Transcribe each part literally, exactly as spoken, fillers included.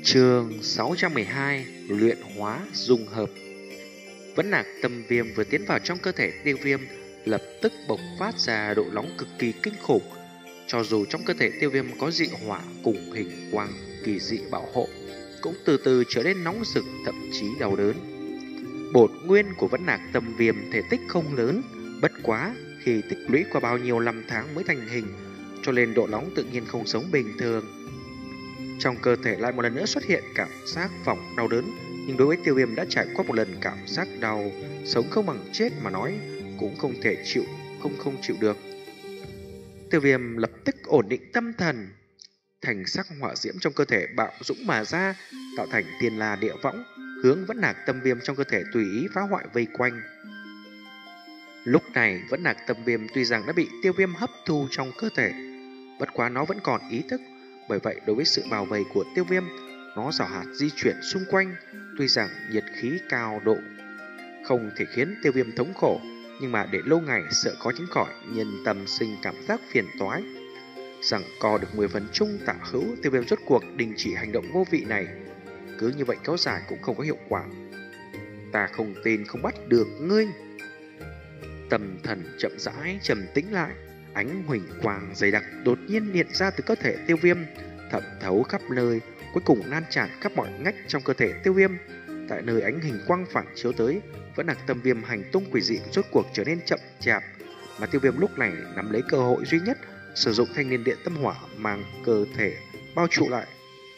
Chương sáu trăm mười hai. Luyện hóa dung hợp. Vẫn Nạc Tâm Viêm vừa tiến vào trong cơ thể Tiêu Viêm, lập tức bộc phát ra độ nóng cực kỳ kinh khủng. Cho dù trong cơ thể Tiêu Viêm có dị hỏa cùng hình quang kỳ dị bảo hộ, cũng từ từ trở nên nóng rực, thậm chí đau đớn. Bổn nguyên của Vẫn Nạc Tâm Viêm thể tích không lớn, bất quá khi tích lũy qua bao nhiêu năm tháng mới thành hình, cho nên độ nóng tự nhiên không giống bình thường. Trong cơ thể lại một lần nữa xuất hiện cảm giác vòng đau đớn, nhưng đối với Tiêu Viêm đã trải qua một lần cảm giác đau, sống không bằng chết mà nói cũng không thể chịu, không không chịu được. Tiêu Viêm lập tức ổn định tâm thần, thành sắc hỏa diễm trong cơ thể bạo dũng mà ra, tạo thành Tiên La Địa Võng, hướng Vẫn Nạc Tâm Viêm trong cơ thể tùy ý phá hoại vây quanh. Lúc này Vẫn Nạc Tâm Viêm tuy rằng đã bị Tiêu Viêm hấp thu trong cơ thể, bất quá nó vẫn còn ý thức. Bởi vậy đối với sự bao vây của Tiêu Viêm, nó giảo hạt di chuyển xung quanh. Tuy rằng nhiệt khí cao độ không thể khiến Tiêu Viêm thống khổ, nhưng mà để lâu ngày sợ có tránh khỏi nhân tâm sinh cảm giác phiền toái. Rằng co được mười phần chung tả hữu, Tiêu Viêm rốt cuộc đình chỉ hành động vô vị này. Cứ như vậy kéo dài cũng không có hiệu quả. Ta không tin không bắt được ngươi. Tâm thần chậm rãi trầm tĩnh lại, ánh huỳnh quang dày đặc đột nhiên hiện ra từ cơ thể Tiêu Viêm, thẩm thấu khắp nơi, cuối cùng lan tràn khắp mọi ngách trong cơ thể Tiêu Viêm. Tại nơi ánh huỳnh quang phản chiếu tới, Vẫn Nạc Tâm Viêm hành tung quỷ dị rốt cuộc trở nên chậm chạp, mà Tiêu Viêm lúc này nắm lấy cơ hội duy nhất, sử dụng thanh liên điện tâm hỏa mang cơ thể bao trụ lại.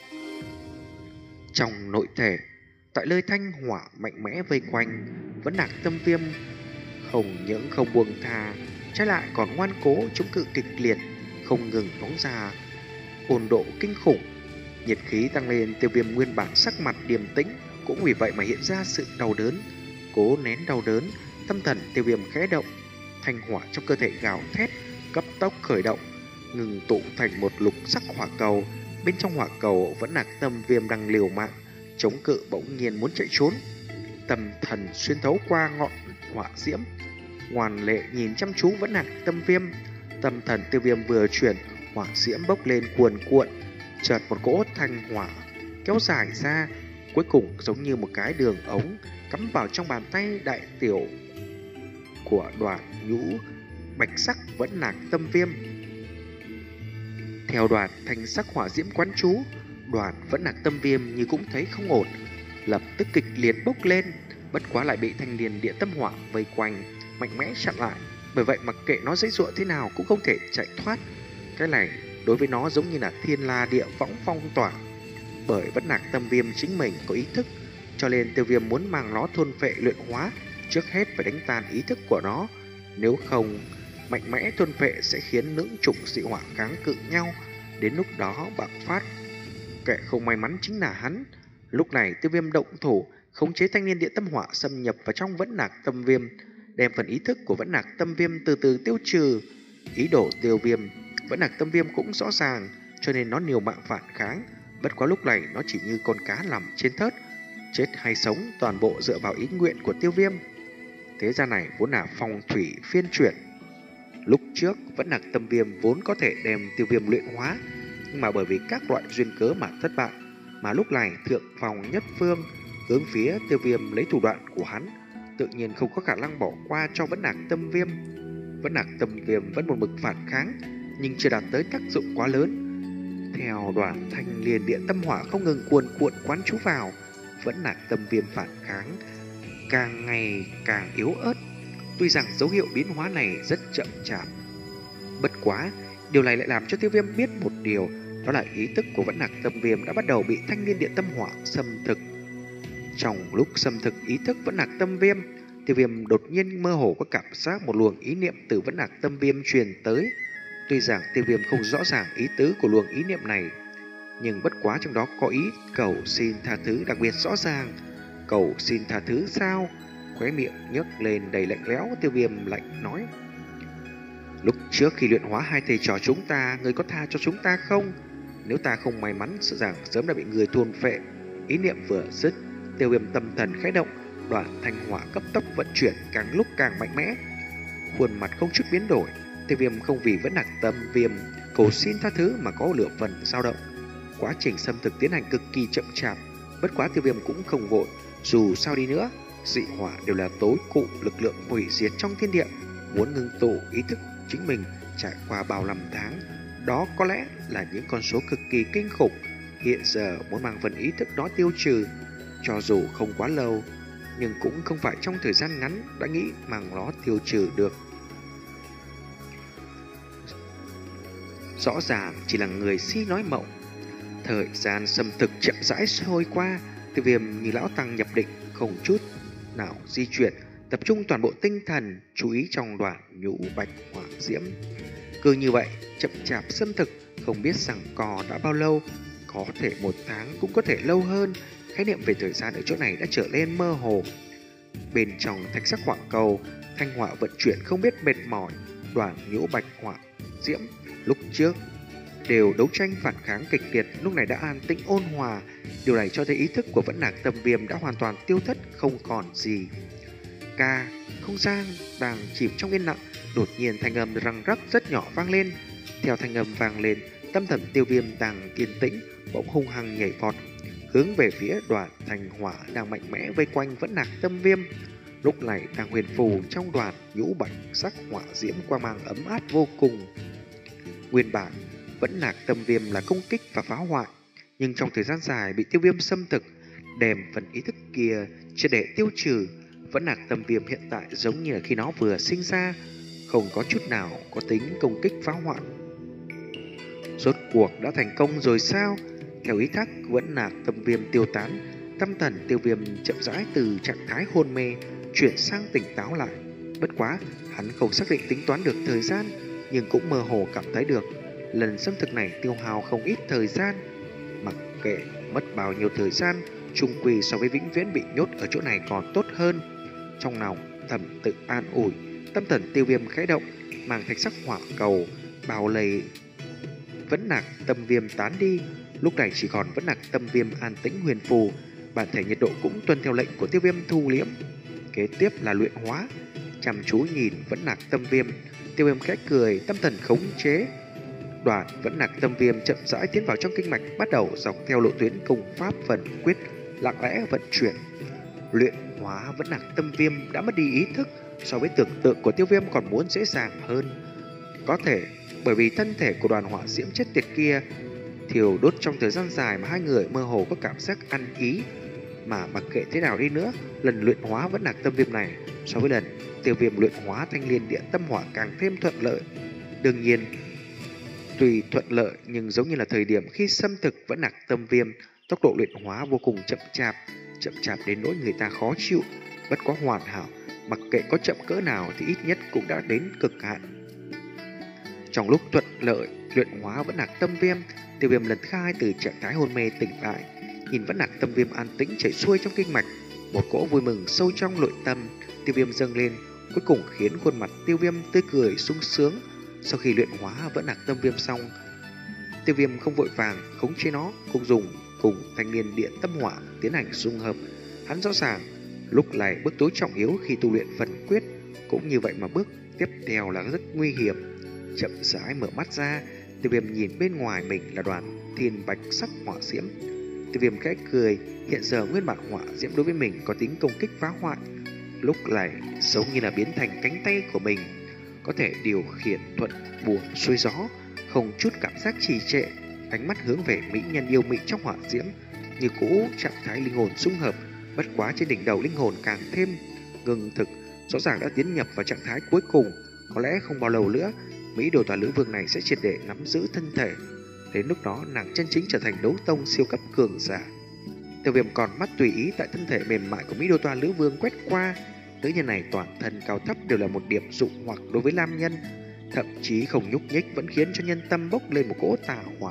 Trong nội thể, tại nơi thanh hỏa mạnh mẽ vây quanh, Vẫn Nạc Tâm Viêm không những không buông tha, trái lại còn ngoan cố chống cự kịch liệt, không ngừng phóng ra ồn độ kinh khủng. Nhiệt khí tăng lên, Tiêu Viêm nguyên bản sắc mặt điềm tĩnh cũng vì vậy mà hiện ra sự đau đớn. Cố nén đau đớn, tâm thần Tiêu Viêm khẽ động, thanh hỏa trong cơ thể gào thét, cấp tốc khởi động, ngừng tụ thành một lục sắc hỏa cầu. Bên trong hỏa cầu, Vẫn Nạc Tâm Viêm đang liều mạng chống cự, bỗng nhiên muốn chạy trốn. Tâm thần xuyên thấu qua ngọn hỏa diễm, ngoan lệ nhìn chăm chú Vẫn Nạc Tâm Viêm. Tâm thần Tiêu Viêm vừa chuyển, hỏa diễm bốc lên cuồn cuộn, chợt một cỗ thanh hỏa kéo dài ra, cuối cùng giống như một cái đường ống cắm vào trong bàn tay đại tiểu của Đoàn nhũ bạch sắc Vẫn Nạc Tâm Viêm. Theo Đoàn thanh sắc hỏa diễm quán chú, Đoàn Vẫn Nạc Tâm Viêm như cũng thấy không ổn, lập tức kịch liệt bốc lên, bất quá lại bị thanh liên địa tâm hỏa vây quanh mạnh mẽ chặn lại. Bởi vậy mặc kệ nó dãy dụa thế nào cũng không thể chạy thoát. Cái này đối với nó giống như là Thiên La Địa Võng phong tỏa. Bởi Vẫn Nạc Tâm Viêm chính mình có ý thức, cho nên Tiêu Viêm muốn mang nó thôn phệ luyện hóa, trước hết phải đánh tan ý thức của nó. Nếu không, mạnh mẽ thôn phệ sẽ khiến lưỡng chủng dị hỏa kháng cự nhau, đến lúc đó bạo phát. Kẻ không may mắn chính là hắn. Lúc này Tiêu Viêm động thủ, khống chế thanh liên địa tâm hỏa xâm nhập vào trong Vẫn Nạc Tâm Viêm, đem phần ý thức của Vẫn Nạc Tâm Viêm từ từ tiêu trừ. Ý đồ Tiêu Viêm, Vẫn Nạc Tâm Viêm cũng rõ ràng, cho nên nó liều mạng phản kháng. Bất quá lúc này nó chỉ như con cá nằm trên thớt, chết hay sống toàn bộ dựa vào ý nguyện của Tiêu Viêm. Thế gian này vốn là phong thủy phiên chuyển. Lúc trước Vẫn Nạc Tâm Viêm vốn có thể đem Tiêu Viêm luyện hóa, nhưng mà bởi vì các loại duyên cớ mà thất bại. Mà lúc này Thượng Phòng Nhất Phương hướng phía Tiêu Viêm lấy thủ đoạn của hắn, tự nhiên không có khả năng bỏ qua cho Vẫn Nạc Tâm Viêm. Vẫn Nạc Tâm Viêm vẫn một mực phản kháng, nhưng chưa đạt tới tác dụng quá lớn. Theo Đoàn thanh liên địa tâm hỏa không ngừng cuồn cuộn quán chú vào, Vẫn Nạc Tâm Viêm phản kháng càng ngày càng yếu ớt. Tuy rằng dấu hiệu biến hóa này rất chậm chạp, bất quá điều này lại làm cho Tiêu Viêm biết một điều, đó là ý thức của Vẫn Nạc Tâm Viêm đã bắt đầu bị thanh liên địa tâm hỏa xâm thực. Trong lúc xâm thực ý thức Vẫn Nạc Tâm Viêm, Tiêu Viêm đột nhiên mơ hồ có cảm giác một luồng ý niệm từ Vẫn Nạc Tâm Viêm truyền tới. Tuy rằng Tiêu Viêm không rõ ràng ý tứ của luồng ý niệm này, nhưng bất quá trong đó có ý cầu xin tha thứ đặc biệt rõ ràng. Cầu xin tha thứ sao? Khóe miệng nhếch lên đầy lạnh lẽo, Tiêu Viêm lạnh nói: lúc trước khi luyện hóa hai thầy trò chúng ta, ngươi có tha cho chúng ta không? Nếu ta không may mắn, sợ rằng sớm đã bị người thôn phệ. Ý niệm vừa dứt, Tiêu Viêm tâm thần khẽ động, đoạn thanh hỏa cấp tốc vận chuyển càng lúc càng mạnh mẽ. Khuôn mặt không chút biến đổi, Tiêu Viêm không vì Vẫn Nạc Tâm Viêm cầu xin tha thứ mà có lửa phần dao động. quá trình xâm thực tiến hành cực kỳ chậm chạp, bất quá Tiêu Viêm cũng không vội. Dù sao đi nữa, dị hỏa đều là tối cụ lực lượng hủy diệt trong thiên địa, muốn ngưng tụ ý thức chính mình trải qua bao năm tháng, đó có lẽ là những con số cực kỳ kinh khủng. Hiện giờ muốn mang phần ý thức đó tiêu trừ, cho dù không quá lâu, nhưng cũng không phải trong thời gian ngắn đã nghĩ mang nó tiêu trừ được. Rõ ràng chỉ là người si nói mộng. Thời gian xâm thực chậm rãi trôi qua, Tiêu Viêm như lão tăng nhập định, không chút nào di chuyển, tập trung toàn bộ tinh thần, chú ý trong đoạn nhũ bạch hỏa diễm. Cứ như vậy, chậm chạp xâm thực, không biết rằng cò đã bao lâu, có thể một tháng cũng có thể lâu hơn. Khái niệm về thời gian ở chỗ này đã trở nên mơ hồ. Bên trong thạch sắc hỏa cầu, thanh hỏa vận chuyển không biết mệt mỏi. Đoàn nhũ bạch hỏa diễm lúc trước đều đấu tranh phản kháng kịch liệt, lúc này đã an tĩnh ôn hòa. Điều này cho thấy ý thức của Vẫn Nạc Tâm Viêm đã hoàn toàn tiêu thất, không còn gì. Ca, không gian đang chìm trong yên lặng, đột nhiên thanh âm răng rắc rất nhỏ vang lên. Theo thanh âm vang lên, tâm thần Tiêu Viêm đang yên tĩnh bỗng hung hăng nhảy vọt, hướng về phía đoàn thanh hỏa đang mạnh mẽ vây quanh Vẫn Nạc Tâm Viêm. Lúc này đang huyền phù trong đoàn nhũ bạch sắc hỏa diễm quang mang ấm áp vô cùng. Nguyên bản Vẫn Nạc Tâm Viêm là công kích và phá hoại, nhưng trong thời gian dài bị Tiêu Viêm xâm thực, đem phần ý thức kia triệt để tiêu trừ. Vẫn Nạc Tâm Viêm hiện tại giống như là khi nó vừa sinh ra, không có chút nào có tính công kích phá hoại. Rốt cuộc đã thành công rồi sao? Theo ý thác Vẫn Nạc Tâm Viêm tiêu tán, tâm thần Tiêu Viêm chậm rãi từ trạng thái hôn mê chuyển sang tỉnh táo lại. Bất quá, hắn không xác định tính toán được thời gian, nhưng cũng mơ hồ cảm thấy được lần xâm thực này tiêu hao không ít thời gian. Mặc kệ mất bao nhiêu thời gian, chung quy so với vĩnh viễn bị nhốt ở chỗ này còn tốt hơn. Trong lòng thầm tự an ủi, tâm thần Tiêu Viêm khẽ động, mang thạch sắc hỏa cầu bao lây Vẫn Nạc Tâm Viêm tán đi. Lúc này chỉ còn Vẫn Nạc Tâm Viêm an tĩnh huyền phù, bản thể nhiệt độ cũng tuân theo lệnh của Tiêu Viêm thu liễm. Kế tiếp là luyện hóa. Chăm chú nhìn Vẫn Nạc Tâm Viêm, Tiêu Viêm khẽ cười, tâm thần khống chế. Đoàn Vẫn Nạc Tâm Viêm chậm rãi tiến vào trong kinh mạch, bắt đầu dọc theo lộ tuyến công pháp phần quyết lặng lẽ vận chuyển. Luyện hóa Vẫn Nạc Tâm Viêm đã mất đi ý thức, so với tưởng tượng của Tiêu Viêm còn muốn dễ dàng hơn. Có thể bởi vì thân thể của đoàn hỏa diễm chết tiệt kia thiêu đốt trong thời gian dài mà hai người mơ hồ có cảm giác ăn ý. Mà mặc kệ thế nào đi nữa, lần luyện hóa Vẫn Nạc Tâm Viêm này so với lần Tiêu Viêm luyện hóa Thanh Liên Địa Tâm Hỏa càng thêm thuận lợi. Đương nhiên, tuy thuận lợi nhưng giống như là thời điểm khi xâm thực Vẫn Nạc Tâm Viêm, tốc độ luyện hóa vô cùng chậm chạp, chậm chạp đến nỗi người ta khó chịu. Bất quá hoàn hảo, mặc kệ có chậm cỡ nào thì ít nhất cũng đã đến cực hạn. Trong lúc thuận lợi luyện hóa Vẫn Nạc Tâm Viêm, Tiêu Viêm lần thứ hai từ trạng thái hôn mê tỉnh lại, nhìn Vẫn Nạc Tâm Viêm an tĩnh chảy xuôi trong kinh mạch, một cỗ vui mừng sâu trong nội tâm Tiêu Viêm dâng lên, cuối cùng khiến khuôn mặt Tiêu Viêm tươi cười sung sướng. Sau khi luyện hóa Vẫn Nạc Tâm Viêm xong, Tiêu Viêm không vội vàng khống chế nó, cũng dùng cùng Thanh Liên Địa Tâm Hỏa tiến hành dung hợp. Hắn rõ ràng lúc này bước tối trọng yếu khi tu luyện phần quyết, cũng như vậy mà bước tiếp theo là rất nguy hiểm. Chậm rãi mở mắt ra, Tiêu Viêm nhìn bên ngoài mình là đoàn thiên bạch sắc hỏa diễm. Tiêu Viêm khẽ cười, hiện giờ nguyên bản hỏa diễm đối với mình có tính công kích phá hoại, lúc này giống như là biến thành cánh tay của mình, có thể điều khiển thuận buồm xuôi gió, không chút cảm giác trì trệ. Ánh mắt hướng về mỹ nhân yêu mị trong hỏa diễm, như cũ trạng thái linh hồn xung hợp, bất quá trên đỉnh đầu linh hồn càng thêm ngừng thực, rõ ràng đã tiến nhập vào trạng thái cuối cùng. Có lẽ không bao lâu nữa, Mỹ Đồ Tòa Lữ Vương này sẽ triệt để nắm giữ thân thể. Đến lúc đó, nàng chân chính trở thành đấu tông siêu cấp cường giả. Tiêu Viêm còn mắt tùy ý tại thân thể mềm mại của Mỹ Đồ Tòa Lữ Vương quét qua. Nữ nhân này toàn thân cao thấp đều là một điểm dụ hoặc đối với nam nhân, thậm chí không nhúc nhích vẫn khiến cho nhân tâm bốc lên một cỗ tà hỏa.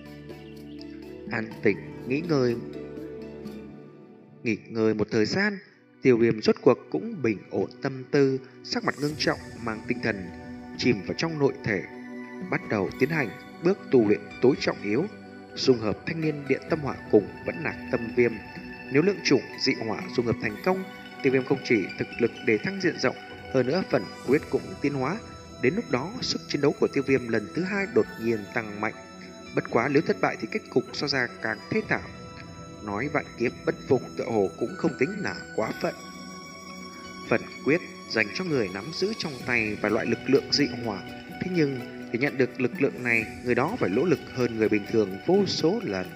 An tĩnh nghỉ ngơi nghỉ ngơi một thời gian, Tiêu Viêm rốt cuộc cũng bình ổn tâm tư, sắc mặt ngưng trọng, mang tinh thần chìm vào trong nội thể, bắt đầu tiến hành bước tu luyện tối trọng yếu, dung hợp Thanh Liên Địa Tâm Hỏa cùng Vẫn Nạc Tâm Viêm. Nếu lượng chủng dị hỏa dung hợp thành công, Tiêu Viêm không chỉ thực lực để thăng diện rộng, hơn nữa phần quyết cũng tiến hóa. Đến lúc đó, sức chiến đấu của Tiêu Viêm lần thứ hai đột nhiên tăng mạnh. Bất quá nếu thất bại thì kết cục so ra càng thê thảm. Nói vạn kiếp bất phục tựa hồ cũng không tính là quá phận. Phần quyết dành cho người nắm giữ trong tay và loại lực lượng dị hỏa. Thế nhưng để nhận được lực lượng này, người đó phải nỗ lực hơn người bình thường vô số lần.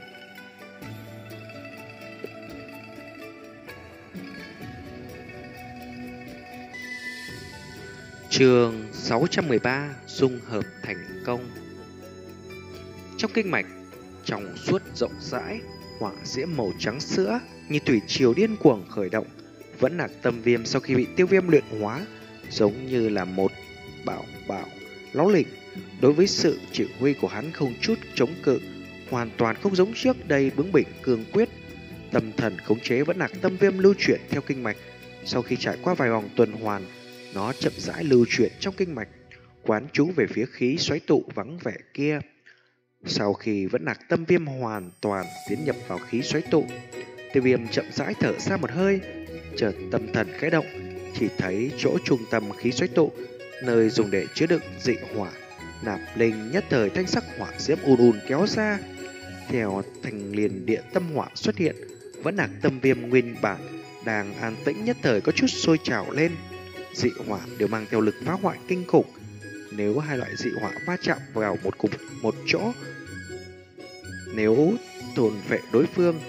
Chương sáu trăm mười ba: Dung hợp thành công. Trong kinh mạch, trong suốt rộng rãi, hỏa diễm màu trắng sữa như thủy triều điên cuồng khởi động. Vẫn là tâm viêm sau khi bị tiêu viêm luyện hóa, giống như là một bảo bảo láo lỉnh. Đối với sự chỉ huy của hắn không chút chống cự, hoàn toàn không giống trước đây bướng bỉnh cương quyết. Tâm thần khống chế vẫn là tâm viêm lưu chuyển theo kinh mạch. Sau khi trải qua vài vòng tuần hoàn, nó chậm rãi lưu chuyển trong kinh mạch, quán trú về phía khí xoáy tụ vắng vẻ kia. Sau khi vẫn nạc tâm viêm hoàn toàn tiến nhập vào khí xoáy tụ, tiêu viêm chậm rãi thở ra một hơi, chợt tâm thần khẽ động, chỉ thấy chỗ trung tâm khí xoáy tụ, nơi dùng để chứa đựng dị hỏa, nạp linh nhất thời thanh sắc hỏa diễm ùn ùn kéo ra. Theo thành liền địa tâm hỏa xuất hiện, vẫn nạc tâm viêm nguyên bản đang an tĩnh nhất thời có chút sôi trào lên. Dị hỏa đều mang theo lực phá hoại kinh khủng. Nếu hai loại dị hỏa va chạm vào một cùng một chỗ, nếu tổn phệ đối phương,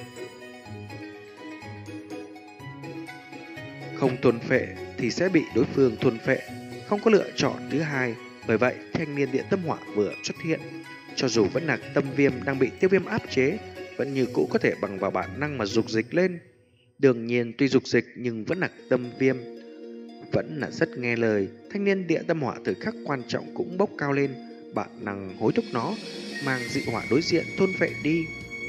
không tổn phệ thì sẽ bị đối phương tổn phệ, không có lựa chọn thứ hai. Bởi vậy, thanh niên địa tâm hỏa vừa xuất hiện, cho dù vẫn là tâm viêm đang bị tiêu viêm áp chế, vẫn như cũ có thể bằng vào bản năng mà dục dịch lên. Đương nhiên tuy dục dịch nhưng vẫn là tâm viêm, vẫn là rất nghe lời. Thanh niên địa tâm hỏa thời khắc quan trọng cũng bốc cao lên, bản năng hối thúc nó mang dị hỏa đối diện thôn phệ đi.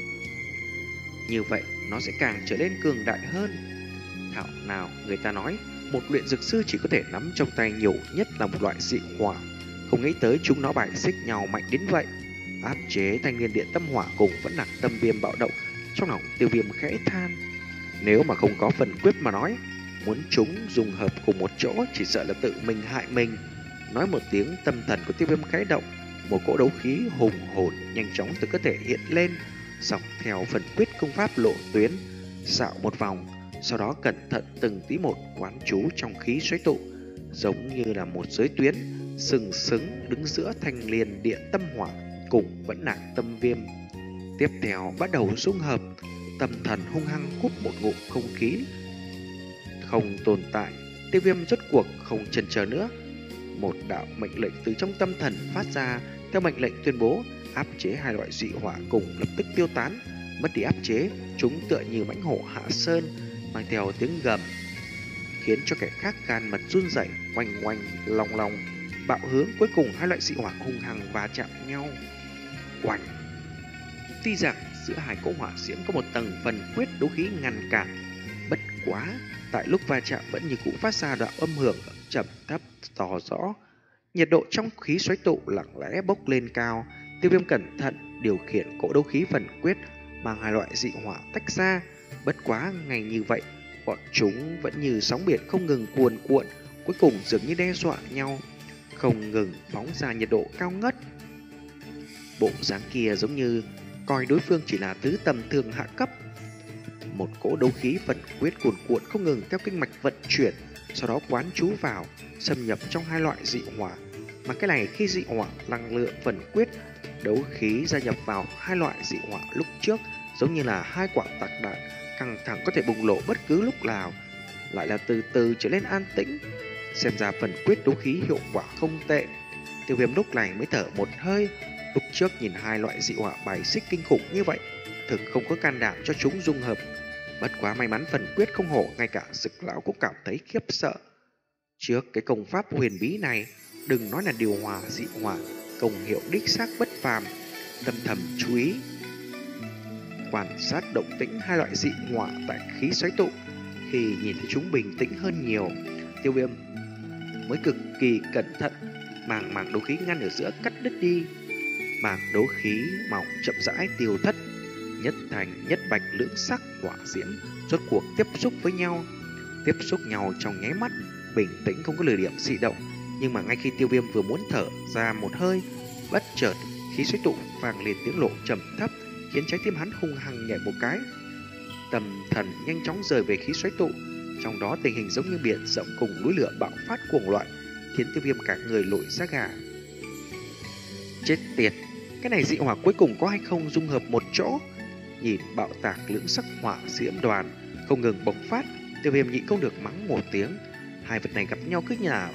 Như vậy nó sẽ càng trở nên cường đại hơn. Thảo nào người ta nói một luyện dược sư chỉ có thể nắm trong tay nhiều nhất là một loại dị hỏa, không nghĩ tới chúng nó bài xích nhau mạnh đến vậy. Áp chế thanh niên địa tâm hỏa cùng vẫn là tâm viêm bạo động. Trong lòng tiêu viêm khẽ than, nếu mà không có phần quyết mà nói, muốn chúng dùng hợp cùng một chỗ chỉ sợ là tự mình hại mình. Nói một tiếng, tâm thần của tiêu viêm khẽ động, một cỗ đấu khí hùng hồn nhanh chóng từ cơ thể hiện lên, dọc theo phần quyết công pháp lộ tuyến, dạo một vòng, sau đó cẩn thận từng tí một quán trú trong khí xoáy tụ, giống như là một giới tuyến sừng sững đứng giữa thanh liền địa tâm hỏa cùng vẫn nạc tâm viêm. Tiếp theo bắt đầu dung hợp, tâm thần hung hăng hút một ngụm không khí không tồn tại. Tiêu viêm rốt cuộc không chần chờ nữa, một đạo mệnh lệnh từ trong tâm thần phát ra. Theo mệnh lệnh tuyên bố, áp chế hai loại dị hỏa cùng lập tức tiêu tán. Mất đi áp chế, chúng tựa như mãnh hổ hạ sơn, mang theo tiếng gầm khiến cho kẻ khác gan mật run rẩy, oanh oanh long long. Bạo hướng cuối cùng, hai loại dị hỏa hung hăng va chạm nhau. Oanh! Tuy rằng giữa hai cỗ hỏa diễm có một tầng phần quyết đấu khí ngăn cản, bất quá tại lúc va chạm vẫn như cũ phát ra đoạn âm hưởng trầm thấp to rõ. Nhiệt độ trong khí xoáy tụ lặng lẽ bốc lên cao. Tiêu viêm cẩn thận điều khiển cỗ đấu khí phần quyết, mang hai loại dị hỏa tách ra. Bất quá ngày như vậy, bọn chúng vẫn như sóng biển không ngừng cuồn cuộn, cuối cùng dường như đe dọa nhau, không ngừng phóng ra nhiệt độ cao ngất. Bộ dáng kia giống như coi đối phương chỉ là thứ tầm thường hạ cấp. Một cỗ đấu khí phần quyết cuồn cuộn không ngừng theo kinh mạch vận chuyển, sau đó quán trú vào, xâm nhập trong hai loại dị hỏa. Mà cái này khi dị hỏa năng lượng phần quyết đấu khí gia nhập vào hai loại dị hỏa lúc trước, giống như là hai quả tạc đạn căng thẳng có thể bùng nổ bất cứ lúc nào, lại là từ từ trở nên an tĩnh. Xem ra phần quyết đấu khí hiệu quả không tệ. Tiêu viêm lúc này mới thở một hơi. Lúc trước nhìn hai loại dị hỏa bài xích kinh khủng như vậy, thực không có can đảm cho chúng dung hợp. Bất quá may mắn phần quyết không hổ, ngay cả Dực lão cũng cảm thấy khiếp sợ. Trước cái công pháp huyền bí này, đừng nói là điều hòa dị hỏa, công hiệu đích xác bất phàm. Tâm thầm chú ý quan sát động tĩnh hai loại dị hỏa tại khí xoáy tụ. Khi nhìn thấy chúng bình tĩnh hơn nhiều, tiêu viêm mới cực kỳ cẩn thận màng màng đấu khí ngăn ở giữa cắt đứt đi. Màng đấu khí mỏng chậm rãi tiêu thất, nhất thành nhất bạch lưỡng sắc hỏa diễm rốt cuộc tiếp xúc với nhau. Tiếp xúc nhau trong nháy mắt, bình tĩnh không có lười điểm dị động. Nhưng mà ngay khi tiêu viêm vừa muốn thở ra một hơi, bất chợt khí xoáy tụ vang lên tiếng lộ trầm thấp, khiến trái tim hắn hung hăng nhảy một cái. Tâm thần nhanh chóng rời về khí xoáy tụ, trong đó tình hình giống như biển rộng cùng núi lửa bạo phát cuồng loạn, khiến Tiêu Viêm cả người nổi da gà. Chết tiệt, cái này dị hỏa cuối cùng có hay không dung hợp một chỗ? Nhìn bạo tạc lưỡng sắc hỏa diễm đoàn không ngừng bộc phát, Tiêu Viêm nhịn không được mắng một tiếng. Hai vật này gặp nhau cứ như nào?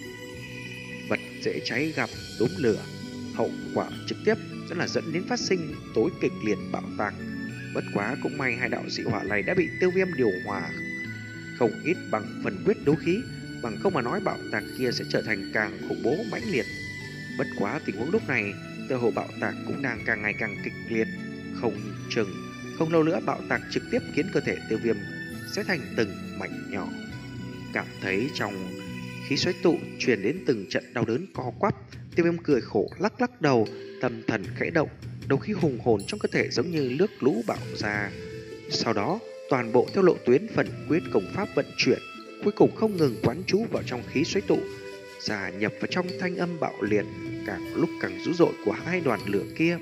Vật dễ cháy gặp đốm lửa, hậu quả trực tiếp sẽ là dẫn đến phát sinh tối kịch liệt bạo tạc. Bất quá cũng may hai đạo dị hỏa này đã bị Tiêu Viêm điều hòa không ít bằng phần quyết đấu khí, bằng không mà nói bạo tạc kia sẽ trở thành càng khủng bố mãnh liệt. Bất quá tình huống lúc này, tựa hồ bạo tạc cũng đang càng ngày càng kịch liệt, không chừng không lâu nữa bạo tạc trực tiếp khiến cơ thể Tiêu Viêm sẽ thành từng mảnh nhỏ. Cảm thấy trong khí xoáy tụ truyền đến từng trận đau đớn co quắp, Tiêu Viêm cười khổ lắc lắc đầu, tâm thần khẽ động, đấu khí hùng hồn trong cơ thể giống như nước lũ bạo ra. Sau đó, toàn bộ theo lộ tuyến phần quyết công pháp vận chuyển, cuối cùng không ngừng quán trú vào trong khí xoáy tụ, gia nhập vào trong thanh âm bạo liệt càng lúc càng dữ dội của hai đoàn lửa kia.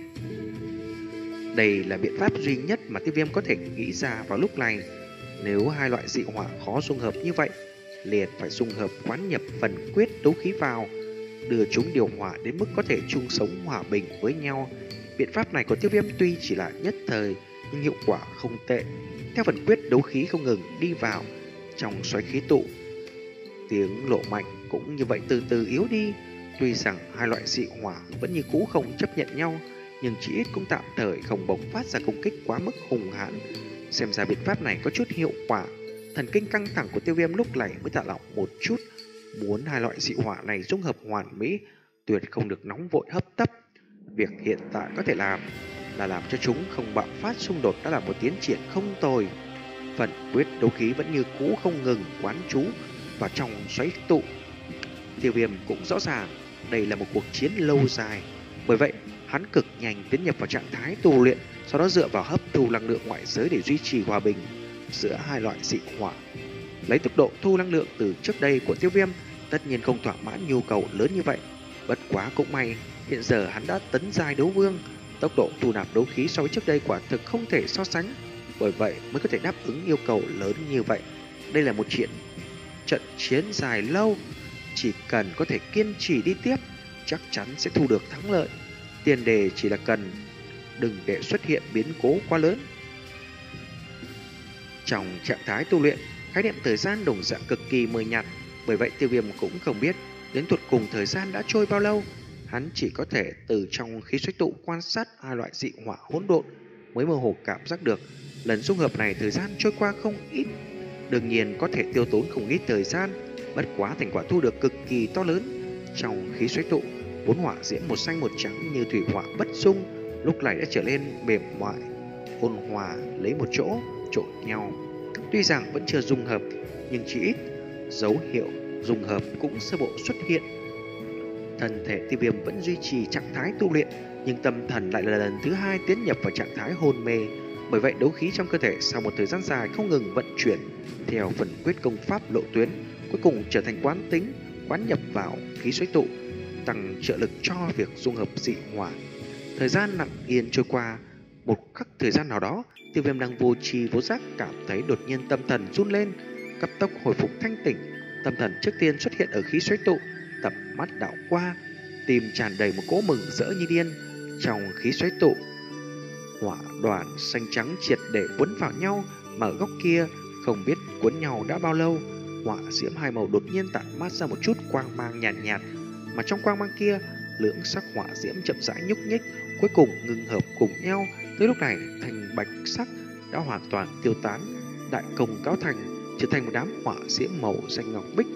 Đây là biện pháp duy nhất mà Tiêu Viêm có thể nghĩ ra vào lúc này. Nếu hai loại dị hỏa khó dung hợp như vậy, liền phải dung hợp quán nhập phần quyết đấu khí vào, đưa chúng điều hòa đến mức có thể chung sống hòa bình với nhau. Biện pháp này của Tiêu Viêm tuy chỉ là nhất thời, nhưng hiệu quả không tệ. Theo phần quyết đấu khí không ngừng đi vào trong xoáy khí tụ, tiếng lộ mạnh cũng như vậy từ từ yếu đi. Tuy rằng hai loại dị hỏa vẫn như cũ không chấp nhận nhau, nhưng chỉ ít cũng tạm thời không bộc phát ra công kích quá mức hùng hãn. Xem ra biện pháp này có chút hiệu quả. Thần kinh căng thẳng của Tiêu Viêm lúc này mới thả lỏng một chút. Muốn hai loại dị hỏa này dung hợp hoàn mỹ, tuyệt không được nóng vội hấp tấp. Việc hiện tại có thể làm là làm cho chúng không bạo phát xung đột đã là một tiến triển không tồi. Phần quyết đấu khí vẫn như cũ không ngừng quán trú vào trong xoáy tụ. Tiêu Viêm cũng rõ ràng đây là một cuộc chiến lâu dài, bởi vậy hắn cực nhanh tiến nhập vào trạng thái tu luyện, sau đó dựa vào hấp thu năng lượng ngoại giới để duy trì hòa bình giữa hai loại dị hỏa. Lấy tốc độ thu năng lượng từ trước đây của Tiêu Viêm, tất nhiên không thỏa mãn nhu cầu lớn như vậy. Bất quá cũng may, hiện giờ hắn đã tấn giai đấu vương, tốc độ thu nạp đấu khí so với trước đây quả thực không thể so sánh, bởi vậy mới có thể đáp ứng yêu cầu lớn như vậy. Đây là một chuyện trận chiến dài lâu, chỉ cần có thể kiên trì đi tiếp, chắc chắn sẽ thu được thắng lợi. Tiền đề chỉ là cần đừng để xuất hiện biến cố quá lớn. Trong trạng thái tu luyện, khái niệm thời gian đồng dạng cực kỳ mờ nhạt, bởi vậy Tiêu Viêm cũng không biết đến tuột cùng thời gian đã trôi bao lâu. Hắn chỉ có thể từ trong khí xoáy tụ quan sát hai loại dị hỏa hỗn độn mới mơ hồ cảm giác được lần dung hợp này thời gian trôi qua không ít. Đương nhiên có thể tiêu tốn không ít thời gian, bất quá thành quả thu được cực kỳ to lớn. Trong khí xoáy tụ, bốn hỏa diễm một xanh một trắng như thủy hỏa bất dung, lúc này đã trở nên mềm mại, ôn hòa lấy một chỗ trộn nhau. Tuy rằng vẫn chưa dung hợp, nhưng chỉ ít dấu hiệu dung hợp cũng sơ bộ xuất hiện. Thân thể Tiêu Viêm vẫn duy trì trạng thái tu luyện, nhưng tâm thần lại là lần thứ hai tiến nhập vào trạng thái hôn mê. Bởi vậy đấu khí trong cơ thể sau một thời gian dài không ngừng vận chuyển theo phần quyết công pháp lộ tuyến, cuối cùng trở thành quán tính, quán nhập vào khí xoáy tụ, tăng trợ lực cho việc dung hợp dị hỏa. Thời gian lặng yên trôi qua, một khắc thời gian nào đó, Tiêu Viêm đang vô tri vô giác cảm thấy đột nhiên tâm thần run lên, cấp tốc hồi phục thanh tỉnh. Tâm thần trước tiên xuất hiện ở khí xoáy tụ, tập mắt đảo qua, tim tràn đầy một cỗ mừng rỡ như điên. Trong khí xoáy tụ, hỏa đoàn xanh trắng triệt để quấn vào nhau, mà ở góc kia không biết quấn nhau đã bao lâu. Hỏa diễm hai màu đột nhiên tản mát ra một chút quang mang nhàn nhạt, nhạt, mà trong quang mang kia, lưỡng sắc hỏa diễm chậm rãi nhúc nhích, cuối cùng ngưng hợp cùng nhau. Tới lúc này, thành bạch sắc đã hoàn toàn tiêu tán, đại công cáo thành, trở thành một đám hỏa diễm màu xanh ngọc bích.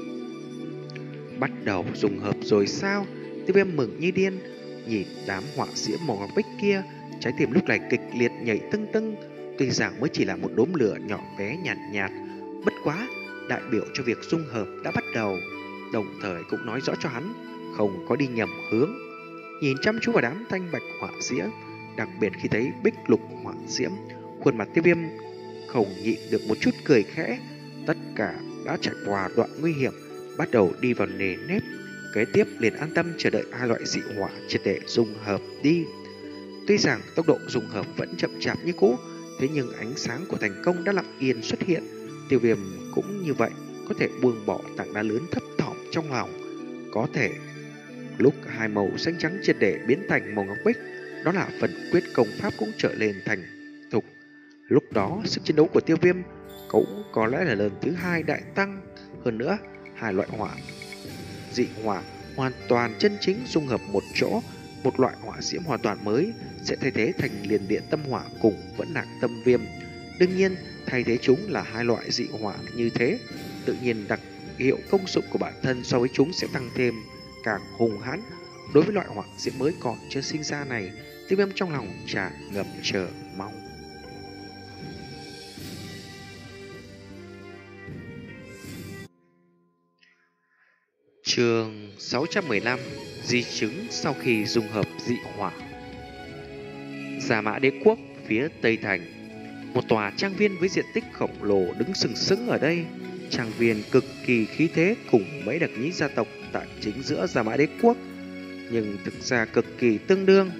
Bắt đầu dùng hợp rồi sao? Tiêu Viêm mừng như điên, nhìn đám hỏa diễm màu ngọc bích kia, trái tim lúc này kịch liệt nhảy tưng tưng. Tuy rằng mới chỉ là một đốm lửa nhỏ bé nhạt nhạt, bất quá đại biểu cho việc dung hợp đã bắt đầu, đồng thời cũng nói rõ cho hắn không có đi nhầm hướng. Nhìn chăm chú vào đám thanh bạch hỏa diễm, đặc biệt khi thấy bích lục hỏa diễm, khuôn mặt Tiêu Viêm không nhịn được một chút cười khẽ. Tất cả đã trải qua đoạn nguy hiểm, bắt đầu đi vào nề nếp. Kế tiếp liền an tâm chờ đợi hai loại dị hỏa triệt để dung hợp đi. Tuy rằng tốc độ dung hợp vẫn chậm chạp như cũ, thế nhưng ánh sáng của thành công đã lặng yên xuất hiện. Tiêu Viêm cũng như vậy, có thể buông bỏ tảng đá lớn thấp thỏm trong lòng. Có thể lúc hai màu xanh trắng triệt để biến thành màu ngọc bích, đó là phần quyết công pháp cũng trở lên thành thục. Lúc đó sức chiến đấu của Tiêu Viêm cũng có lẽ là lần thứ hai đại tăng. Hơn nữa, hai loại hỏa dị hỏa hoàn toàn chân chính dung hợp một chỗ, một loại hỏa diễm hoàn toàn mới sẽ thay thế thành liền điện tâm hỏa cùng vẫn nạc tâm viêm. Đương nhiên, thay thế chúng là hai loại dị hỏa như thế, tự nhiên đặc hiệu công dụng của bản thân so với chúng sẽ tăng thêm càng hùng hãn. Đối với loại hỏa diễm mới còn chưa sinh ra này, Tiêu Viêm trong lòng tràn ngập chờ mong. Chương sáu trăm mười lăm: Di chứng sau khi dung hợp dị hỏa. Gia Mã Đế quốc phía Tây Thành, một tòa trang viên với diện tích khổng lồ đứng sừng sững ở đây. Trang viên cực kỳ khí thế cùng mấy đặc nhĩ gia tộc tại chính giữa Gia Mã Đế quốc, nhưng thực ra cực kỳ tương đương.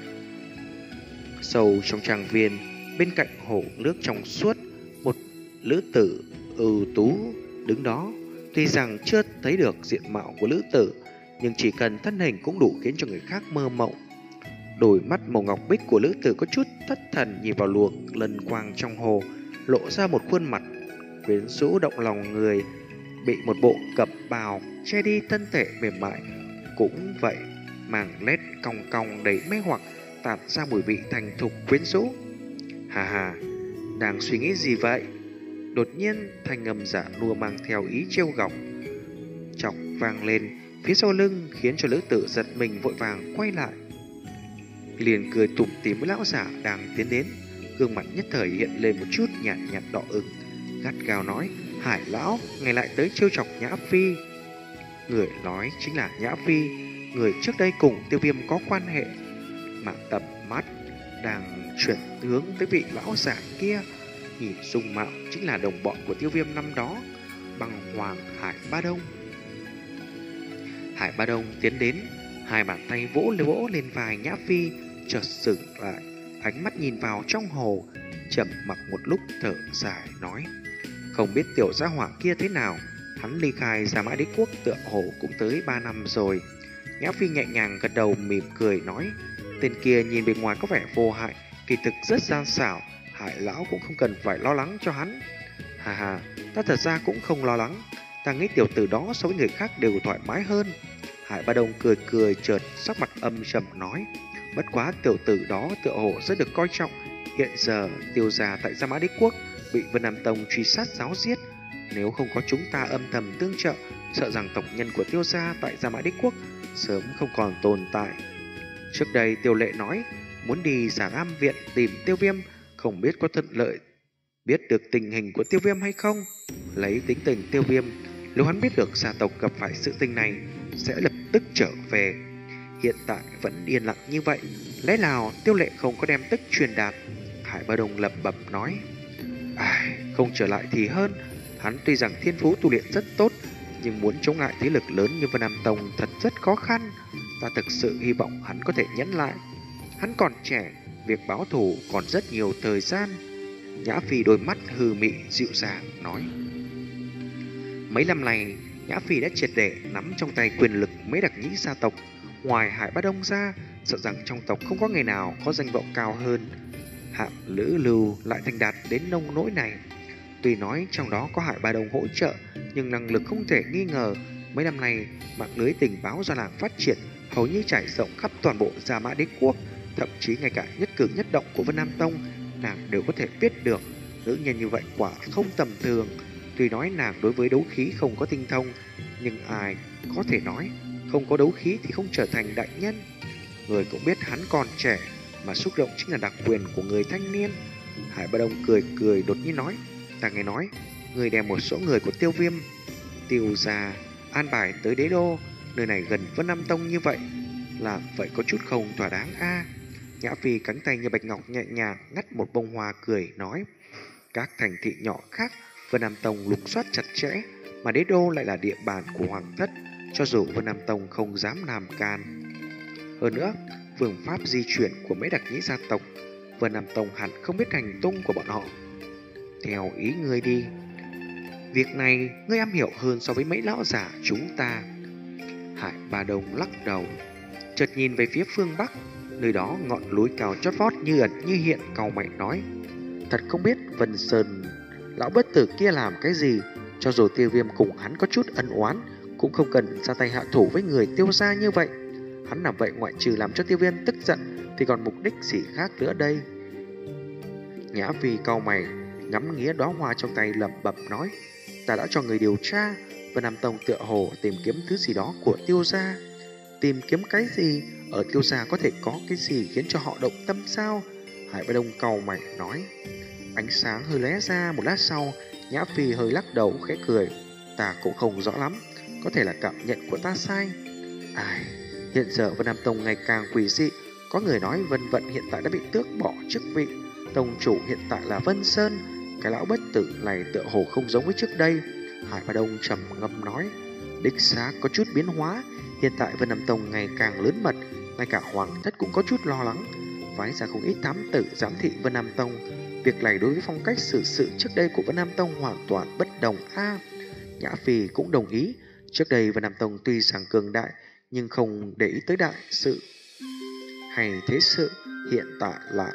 Sâu trong trang viên, bên cạnh hồ nước trong suốt, một lữ tử ưu tú đứng đó. Tuy rằng chưa thấy được diện mạo của lữ tử, nhưng chỉ cần thân hình cũng đủ khiến cho người khác mơ mộng. Đôi mắt màu ngọc bích của lữ tử có chút thất thần nhìn vào luồng lân quang trong hồ, lộ ra một khuôn mặt quyến rũ động lòng người. Bị một bộ cẩm bào che đi thân thể mềm mại cũng vậy, màng lết cong cong đầy mê hoặc, tản ra mùi vị thành thục quyến rũ. Hà hà, đang suy nghĩ gì vậy? Đột nhiên thanh âm giả nua mang theo ý trêu gọc chọc vang lên phía sau lưng, khiến cho lữ tử giật mình vội vàng quay lại, liền cười tủm tỉm với lão giả đang tiến đến. Gương mặt nhất thời hiện lên một chút nhạt nhạt đỏ ửng, gắt gao nói: Hải lão, ngày lại tới trêu chọc Nhã Phi. Người nói chính là Nhã Phi, người trước đây cùng Tiêu Viêm có quan hệ. Mà tầm mắt đang chuyển hướng tới vị lão giả kia, nhìn dung mạo chính là đồng bọn của Tiêu Viêm năm đó, Băng Hoàng Hải Ba Đông. Hải Ba Đông tiến đến, hai bàn tay vỗ lên vỗ lên vai Nhã Phi, chợt dừng lại, ánh mắt nhìn vào trong hồ, trầm mặc một lúc thở dài nói: Không biết tiểu gia hỏa kia thế nào, hắn ly khai Gia Mã Đế quốc tựa hồ cũng tới ba năm rồi. Nhã Phi nhẹ nhàng gật đầu mỉm cười nói: Tên kia nhìn bề ngoài có vẻ vô hại, kỳ thực rất gian xảo, Hải lão cũng không cần phải lo lắng cho hắn. Hà hà, ta thật ra cũng không lo lắng, ta nghĩ tiểu tử đó so với người khác đều thoải mái hơn. Hải Ba Đông cười cười chợt sắc mặt âm trầm nói: Bất quá tiểu tử đó tựa hồ rất được coi trọng. Hiện giờ Tiêu gia tại Gia Mã Đế quốc bị Vân Nam Tông truy sát giáo giết, nếu không có chúng ta âm thầm tương trợ, sợ rằng tộc nhân của Tiêu gia tại Gia Mã Đế quốc sớm không còn tồn tại. Trước đây Tiêu Lệ nói muốn đi Giảng Am viện tìm Tiêu Viêm, không biết có thuận lợi biết được tình hình của Tiêu Viêm hay không. Lấy tính tình Tiêu Viêm, nếu hắn biết được gia tộc gặp phải sự tình này sẽ lập tức trở về. Hiện tại vẫn yên lặng như vậy, lẽ nào Tiêu Lệ không có đem tức truyền đạt? Hải Ba Đông lẩm bẩm nói: Ai, không trở lại thì hơn. Hắn tuy rằng thiên phú tu luyện rất tốt, nhưng muốn chống lại thế lực lớn như Vân Nam Tông thật rất khó khăn. Ta thực sự hy vọng hắn có thể nhẫn lại. Hắn còn trẻ, việc báo thù còn rất nhiều thời gian. Nhã Phi đôi mắt hư mị dịu dàng nói: Mấy năm này, Nhã Phi đã triệt để nắm trong tay quyền lực mấy đặc nhĩ gia tộc. Ngoài Hải Ba Đông ra, sợ rằng trong tộc không có người nào có danh vọng cao hơn Hạng Lữ Lưu lại thành đạt đến nông nỗi này. Tuy nói trong đó có Hải Ba Đông hỗ trợ, nhưng năng lực không thể nghi ngờ. Mấy năm nay, mạng lưới tình báo gia làng phát triển hầu như trải rộng khắp toàn bộ Gia Mã Đế quốc, thậm chí ngay cả nhất cử nhất động của Vân Nam Tông nàng đều có thể biết được. Nữ nhân như vậy quả không tầm thường. Tuy nói nàng đối với đấu khí không có tinh thông, nhưng ai có thể nói không có đấu khí thì không trở thành đại nhân. Người cũng biết hắn còn trẻ, mà xúc động chính là đặc quyền của người thanh niên. Hải Ba Đông cười cười đột nhiên nói: Ta nghe nói người đem một số người của Tiêu Viêm, Tiêu gia an bài tới đế đô, nơi này gần Vân Nam Tông như vậy, làm vậy có chút không thỏa đáng a. À, Nhã Phi cánh tay như bạch ngọc nhẹ nhàng ngắt một bông hoa cười nói: Các thành thị nhỏ khác Vân Nam Tông lục soát chặt chẽ, mà đế đô lại là địa bàn của hoàng thất, cho dù Vân Nam Tông không dám làm can. Hơn nữa, phương pháp di chuyển của mấy đặc nhĩ gia tộc, Vân Nam Tông hẳn không biết hành tung của bọn họ. Theo ý ngươi đi, việc này ngươi am hiểu hơn so với mấy lão giả chúng ta. Hải Ba Đông lắc đầu, chợt nhìn về phía phương Bắc, nơi đó ngọn núi cao chót vót như ẩn như hiện, cau mày nói: thật không biết Vân Sơn lão bất tử kia làm cái gì, cho dù Tiêu Viêm cùng hắn có chút ân oán, cũng không cần ra tay hạ thủ với người Tiêu gia như vậy. Hắn làm vậy ngoại trừ làm cho Tiêu Viêm tức giận thì còn mục đích gì khác nữa đây? Nhã Phi cau mày, ngắm nghía đóa hoa trong tay, lẩm bẩm nói: ta đã cho người điều tra, Vân Nam Tông tựa hồ tìm kiếm thứ gì đó của Tiêu gia. Tìm kiếm cái gì? Ở Tiêu gia có thể có cái gì khiến cho họ động tâm sao? Hải Ba Đông cau mày nói. Ánh sáng hơi lóe ra, một lát sau, Nhã Phi hơi lắc đầu khẽ cười: ta cũng không rõ lắm, có thể là cảm nhận của ta sai. Ai, hiện giờ Vân Nam Tông ngày càng quỷ dị, có người nói Vân Vận hiện tại đã bị tước bỏ chức vị, tông chủ hiện tại là Vân Sơn, cái lão bất tử này tựa hồ không giống với trước đây. Hải Ba Đông trầm ngâm nói: đích xác có chút biến hóa, hiện tại Vân Nam Tông ngày càng lớn mật, ngay cả hoàng thất cũng có chút lo lắng, phái ra không ít thám tử giám thị Vân Nam Tông. Việc này đối với phong cách xử sự trước đây của Vân Nam Tông hoàn toàn bất đồng a. À, Nhã Phi cũng đồng ý, trước đây Vân Nam Tông tuy rằng cường đại nhưng không để ý tới đại sự hay thế sự, hiện tại lại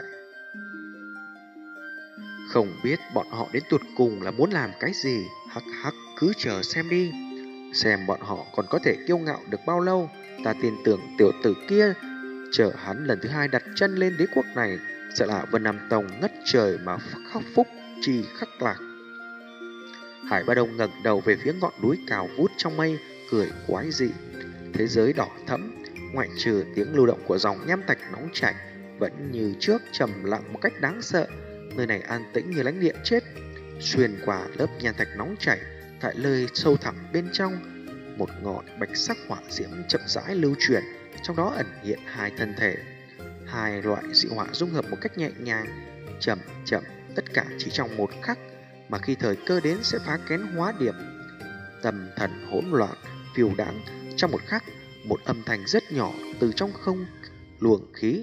không biết bọn họ đến tuột cùng là muốn làm cái gì. Hắc hắc, cứ chờ xem đi, xem bọn họ còn có thể kiêu ngạo được bao lâu. Ta tin tưởng tiểu tử kia, chờ hắn lần thứ hai đặt chân lên đế quốc này, sẽ là Vân Nam Tông ngất trời mà khắc phúc chi khắc lạc. Hải Ba Đông ngẩng đầu về phía ngọn núi cao vút trong mây, cười quái dị. Thế giới đỏ thẫm, ngoại trừ tiếng lưu động của dòng nham thạch nóng chảy, vẫn như trước trầm lặng một cách đáng sợ. Nơi này an tĩnh như lãnh địa chết. Xuyên qua lớp nham thạch nóng chảy, tại nơi sâu thẳm bên trong, một ngọn bạch sắc hỏa diễm chậm rãi lưu chuyển, trong đó ẩn hiện hai thân thể. Hai loại dị hỏa dung hợp một cách nhẹ nhàng, chậm chậm, tất cả chỉ trong một khắc, mà khi thời cơ đến sẽ phá kén hóa điểm. Tâm thần hỗn loạn, phiêu đãng, trong một khắc, một âm thanh rất nhỏ từ trong không luồng khí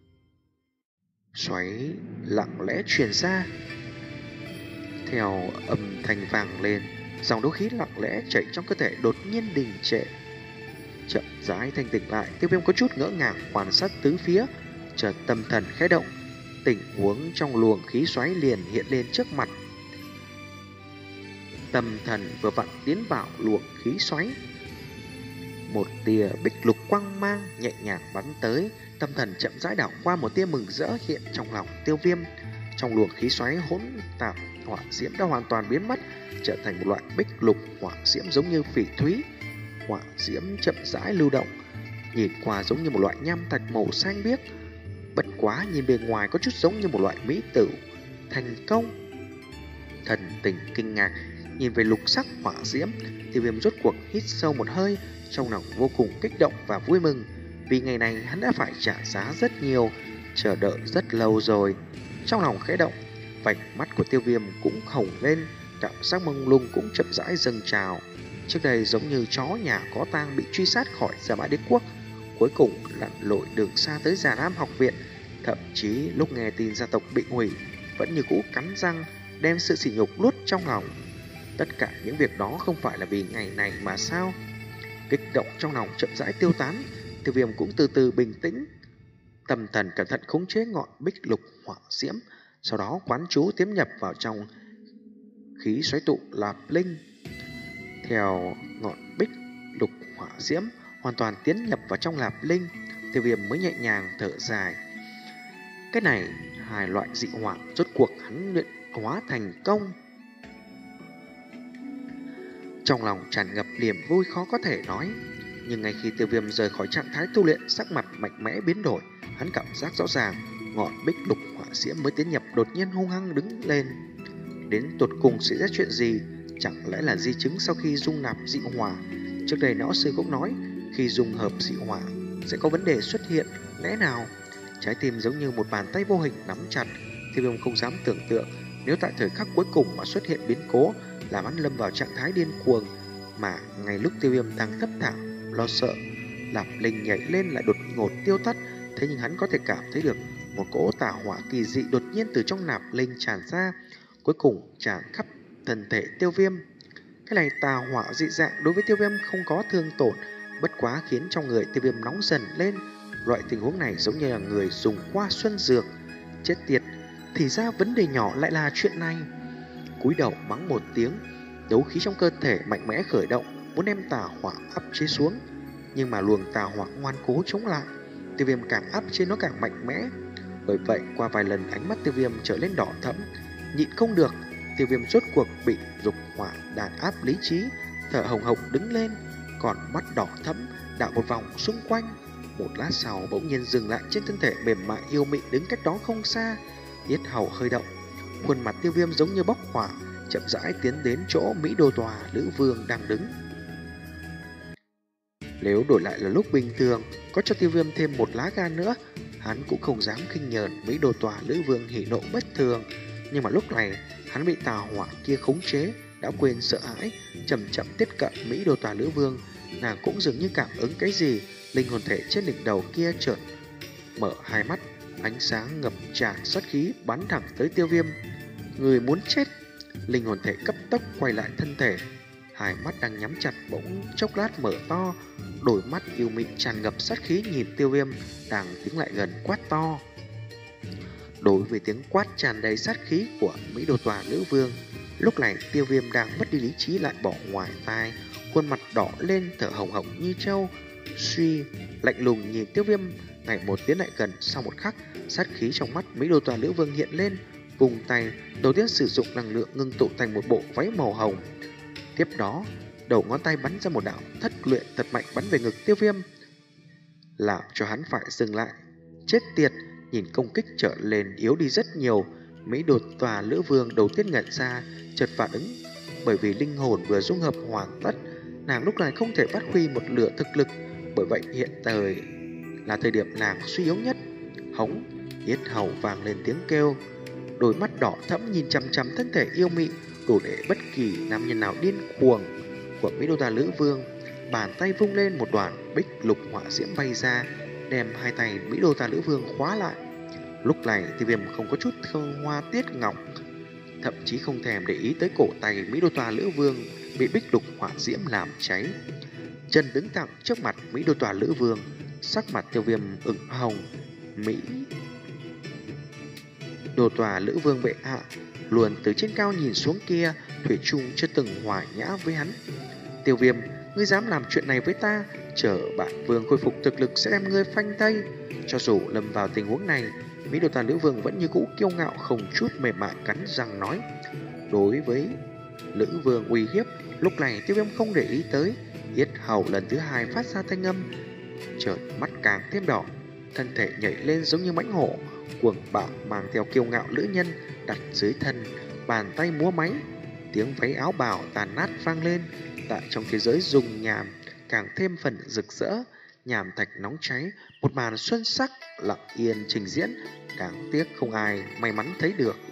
xoáy lặng lẽ truyền ra. Theo âm thanh vang lên, dòng đấu khí lặng lẽ chảy trong cơ thể đột nhiên đình trệ. Chậm rãi thanh tỉnh lại, Tiêu Viêm có chút ngỡ ngàng quan sát tứ phía, chợt tâm thần khẽ động, tình huống trong luồng khí xoáy liền hiện lên trước mặt. Tâm thần vừa vặn tiến vào luồng khí xoáy, một tia bích lục quang mang nhẹ nhàng bắn tới, tâm thần chậm rãi đảo qua, một tia mừng rỡ hiện trong lòng Tiêu Viêm. Trong luồng khí xoáy hỗn tạp, hỏa diễm đã hoàn toàn biến mất, trở thành một loại bích lục hỏa diễm giống như phỉ thúy. Hỏa diễm chậm rãi lưu động, nhìn qua giống như một loại nham thạch màu xanh biếc, bất quá nhìn bề ngoài có chút giống như một loại mỹ tử. Thành công! Thần tình kinh ngạc nhìn về lục sắc hỏa diễm, Tiêu Viêm rốt cuộc hít sâu một hơi, trong lòng vô cùng kích động và vui mừng. Vì ngày này hắn đã phải trả giá rất nhiều, chờ đợi rất lâu rồi. Trong lòng khẽ động, vành mắt của Tiêu Viêm cũng hồng lên, cảm giác mông lung cũng chậm rãi dâng trào. Trước đây giống như chó nhà có tang bị truy sát khỏi Gia Mã Đế Quốc, cuối cùng lặn lội đường xa tới Già Nam học viện. Thậm chí lúc nghe tin gia tộc bị hủy, vẫn như cũ cắn răng đem sự sỉ nhục nuốt trong lòng. Tất cả những việc đó không phải là vì ngày này mà sao? Kích động trong lòng chậm rãi tiêu tán, Tiêu Viêm cũng từ từ bình tĩnh. Tâm thần cẩn thận khống chế ngọn bích lục hỏa diễm, sau đó quán chú tiến nhập vào trong khí xoáy tụ Lạp Linh. Theo ngọn bích lục hỏa diễm hoàn toàn tiến nhập vào trong Lạp Linh, Tiêu Viêm mới nhẹ nhàng thở dài. Cái này, hai loại dị hỏa rốt cuộc hắn luyện hóa thành công. Trong lòng tràn ngập niềm vui khó có thể nói. Nhưng ngay khi Tiêu Viêm rời khỏi trạng thái tu luyện, sắc mặt mạnh mẽ biến đổi. Hắn cảm giác rõ ràng ngọn bích lục hỏa diễm mới tiến nhập đột nhiên hung hăng đứng lên. Đến tột cùng sẽ ra chuyện gì? Chẳng lẽ là di chứng sau khi dung nạp dị hỏa? Trước đây lão sư cũng nói, khi dung hợp dị hỏa sẽ có vấn đề xuất hiện. Lẽ nào? Trái tim giống như một bàn tay vô hình nắm chặt. Tiêu Viêm không dám tưởng tượng nếu tại thời khắc cuối cùng mà xuất hiện biến cố, làm hắn lâm vào trạng thái điên cuồng. Mà ngay lúc Tiêu Viêm đang thấp thỏm lo sợ, Lạp Linh nhảy lên lại đột ngột tiêu tắt, Thế nhưng hắn có thể cảm thấy được một cỗ tà hỏa kỳ dị đột nhiên từ trong nạp linh tràn ra, cuối cùng tràn khắp thân thể Tiêu Viêm. Cái này tà hỏa dị dạng đối với Tiêu Viêm không có thương tổn, bất quá khiến trong người Tiêu Viêm nóng dần lên. Loại tình huống này giống như là người dùng qua xuân dược. Chết tiệt, thì ra vấn đề nhỏ lại là chuyện này. Cúi đầu mắng một tiếng, đấu khí trong cơ thể mạnh mẽ khởi động, muốn đem tà hỏa áp chế xuống. Nhưng mà luồng tà hỏa ngoan cố chống lại, Tiêu Viêm càng áp chế nó càng mạnh mẽ. Bởi vậy qua vài lần ánh mắt Tiêu Viêm trở lên đỏ thẫm, nhịn không được, Tiêu Viêm rốt cuộc bị dục hỏa đàn áp lý trí, thở hồng hộc đứng lên, còn mắt đỏ thẫm đảo một vòng xung quanh. Một lát sau bỗng nhiên dừng lại trên thân thể mềm mại yêu mị đứng cách đó không xa, yết hầu hơi động, khuôn mặt Tiêu Viêm giống như bốc hỏa, chậm rãi tiến đến chỗ Mỹ Đô Tòa Lữ Vương đang đứng. Nếu đổi lại là lúc bình thường, có cho Tiêu Viêm thêm một lá gan nữa, hắn cũng không dám khinh nhờn Mỹ Đô Tòa Lữ Vương hỉ nộ bất thường. Nhưng mà lúc này hắn bị tà hỏa kia khống chế, đã quên sợ hãi, chậm chậm tiếp cận Mỹ Đô Tòa Lữ Vương. Nàng cũng dường như cảm ứng cái gì, linh hồn thể trên đỉnh đầu kia chợt mở hai mắt, ánh sáng ngập tràn sát khí bắn thẳng tới Tiêu Viêm. Người muốn chết. Linh hồn thể cấp tốc quay lại thân thể, hai mắt đang nhắm chặt bỗng chốc lát mở to, đôi mắt yêu mị tràn ngập sát khí nhìn Tiêu Viêm đang tiến lại gần, quát to. Đối với tiếng quát tràn đầy sát khí của Mỹ Đô Tòa Nữ Vương, lúc này Tiêu Viêm đang mất đi lý trí lại bỏ ngoài tai, khuôn mặt đỏ lên, thở hồng hộc như trâu. Suy lạnh lùng nhìn Tiêu Viêm ngày một tiến lại gần. Sau một khắc, sát khí trong mắt Mỹ Đô Tòa Nữ Vương hiện lên, vùng tay đầu tiên sử dụng năng lượng ngưng tụ thành một bộ váy màu hồng. Tiếp đó, đầu ngón tay bắn ra một đạo thất luyện thật mạnh bắn về ngực Tiêu Viêm, làm cho hắn phải dừng lại. Chết tiệt, nhìn công kích trở lên yếu đi rất nhiều, Mỹ Đô Tòa Lữ Vương đầu tiên ngẩn ra, chợt phản ứng, bởi vì linh hồn vừa dung hợp hoàn tất, nàng lúc này không thể phát huy một lửa thực lực, bởi vậy hiện thời là thời điểm nàng suy yếu nhất. Hống, yết hầu vang lên tiếng kêu, đôi mắt đỏ thẫm nhìn chằm chằm thân thể yêu mị, đủ để bất kỳ nam nhân nào điên cuồng của Mỹ Đô Tòa Lữ Vương. Bàn tay vung lên, một đoàn bích lục hỏa diễm bay ra, đem hai tay Mỹ Đô Tòa Lữ Vương khóa lại. Lúc này Tiêu Viêm không có chút thương hoa tiết ngọc, thậm chí không thèm để ý tới cổ tay Mỹ Đô Tòa Lữ Vương bị bích lục hỏa diễm làm cháy. Chân đứng thẳng trước mặt Mỹ Đô Tòa Lữ Vương, sắc mặt Tiêu Viêm ửng hồng. Mỹ Đô Tòa Lữ Vương bệ hạ luôn từ trên cao nhìn xuống kia, thủy chung chưa từng hòa nhã với hắn. Tiêu Viêm, ngươi dám làm chuyện này với ta, chờ bản vương khôi phục thực lực sẽ đem ngươi phanh tay. Cho dù lâm vào tình huống này, Mỹ Đô Tòa Lữ Vương vẫn như cũ kiêu ngạo không chút mềm mại cắn răng nói. Đối với Lữ Vương uy hiếp, lúc này Tiêu Viêm không để ý tới, yết hầu lần thứ hai phát ra thanh âm, chợt mắt càng thêm đỏ, thân thể nhảy lên giống như mãnh hổ, cuồng bạo mang theo kiêu ngạo lữ nhân đặt dưới thân, bàn tay múa máy, tiếng váy áo bào tàn nát vang lên. Tại trong thế giới dùng nhàm càng thêm phần rực rỡ, nhàm thạch nóng cháy, một màn xuân sắc lặng yên trình diễn, đáng tiếc không ai may mắn thấy được.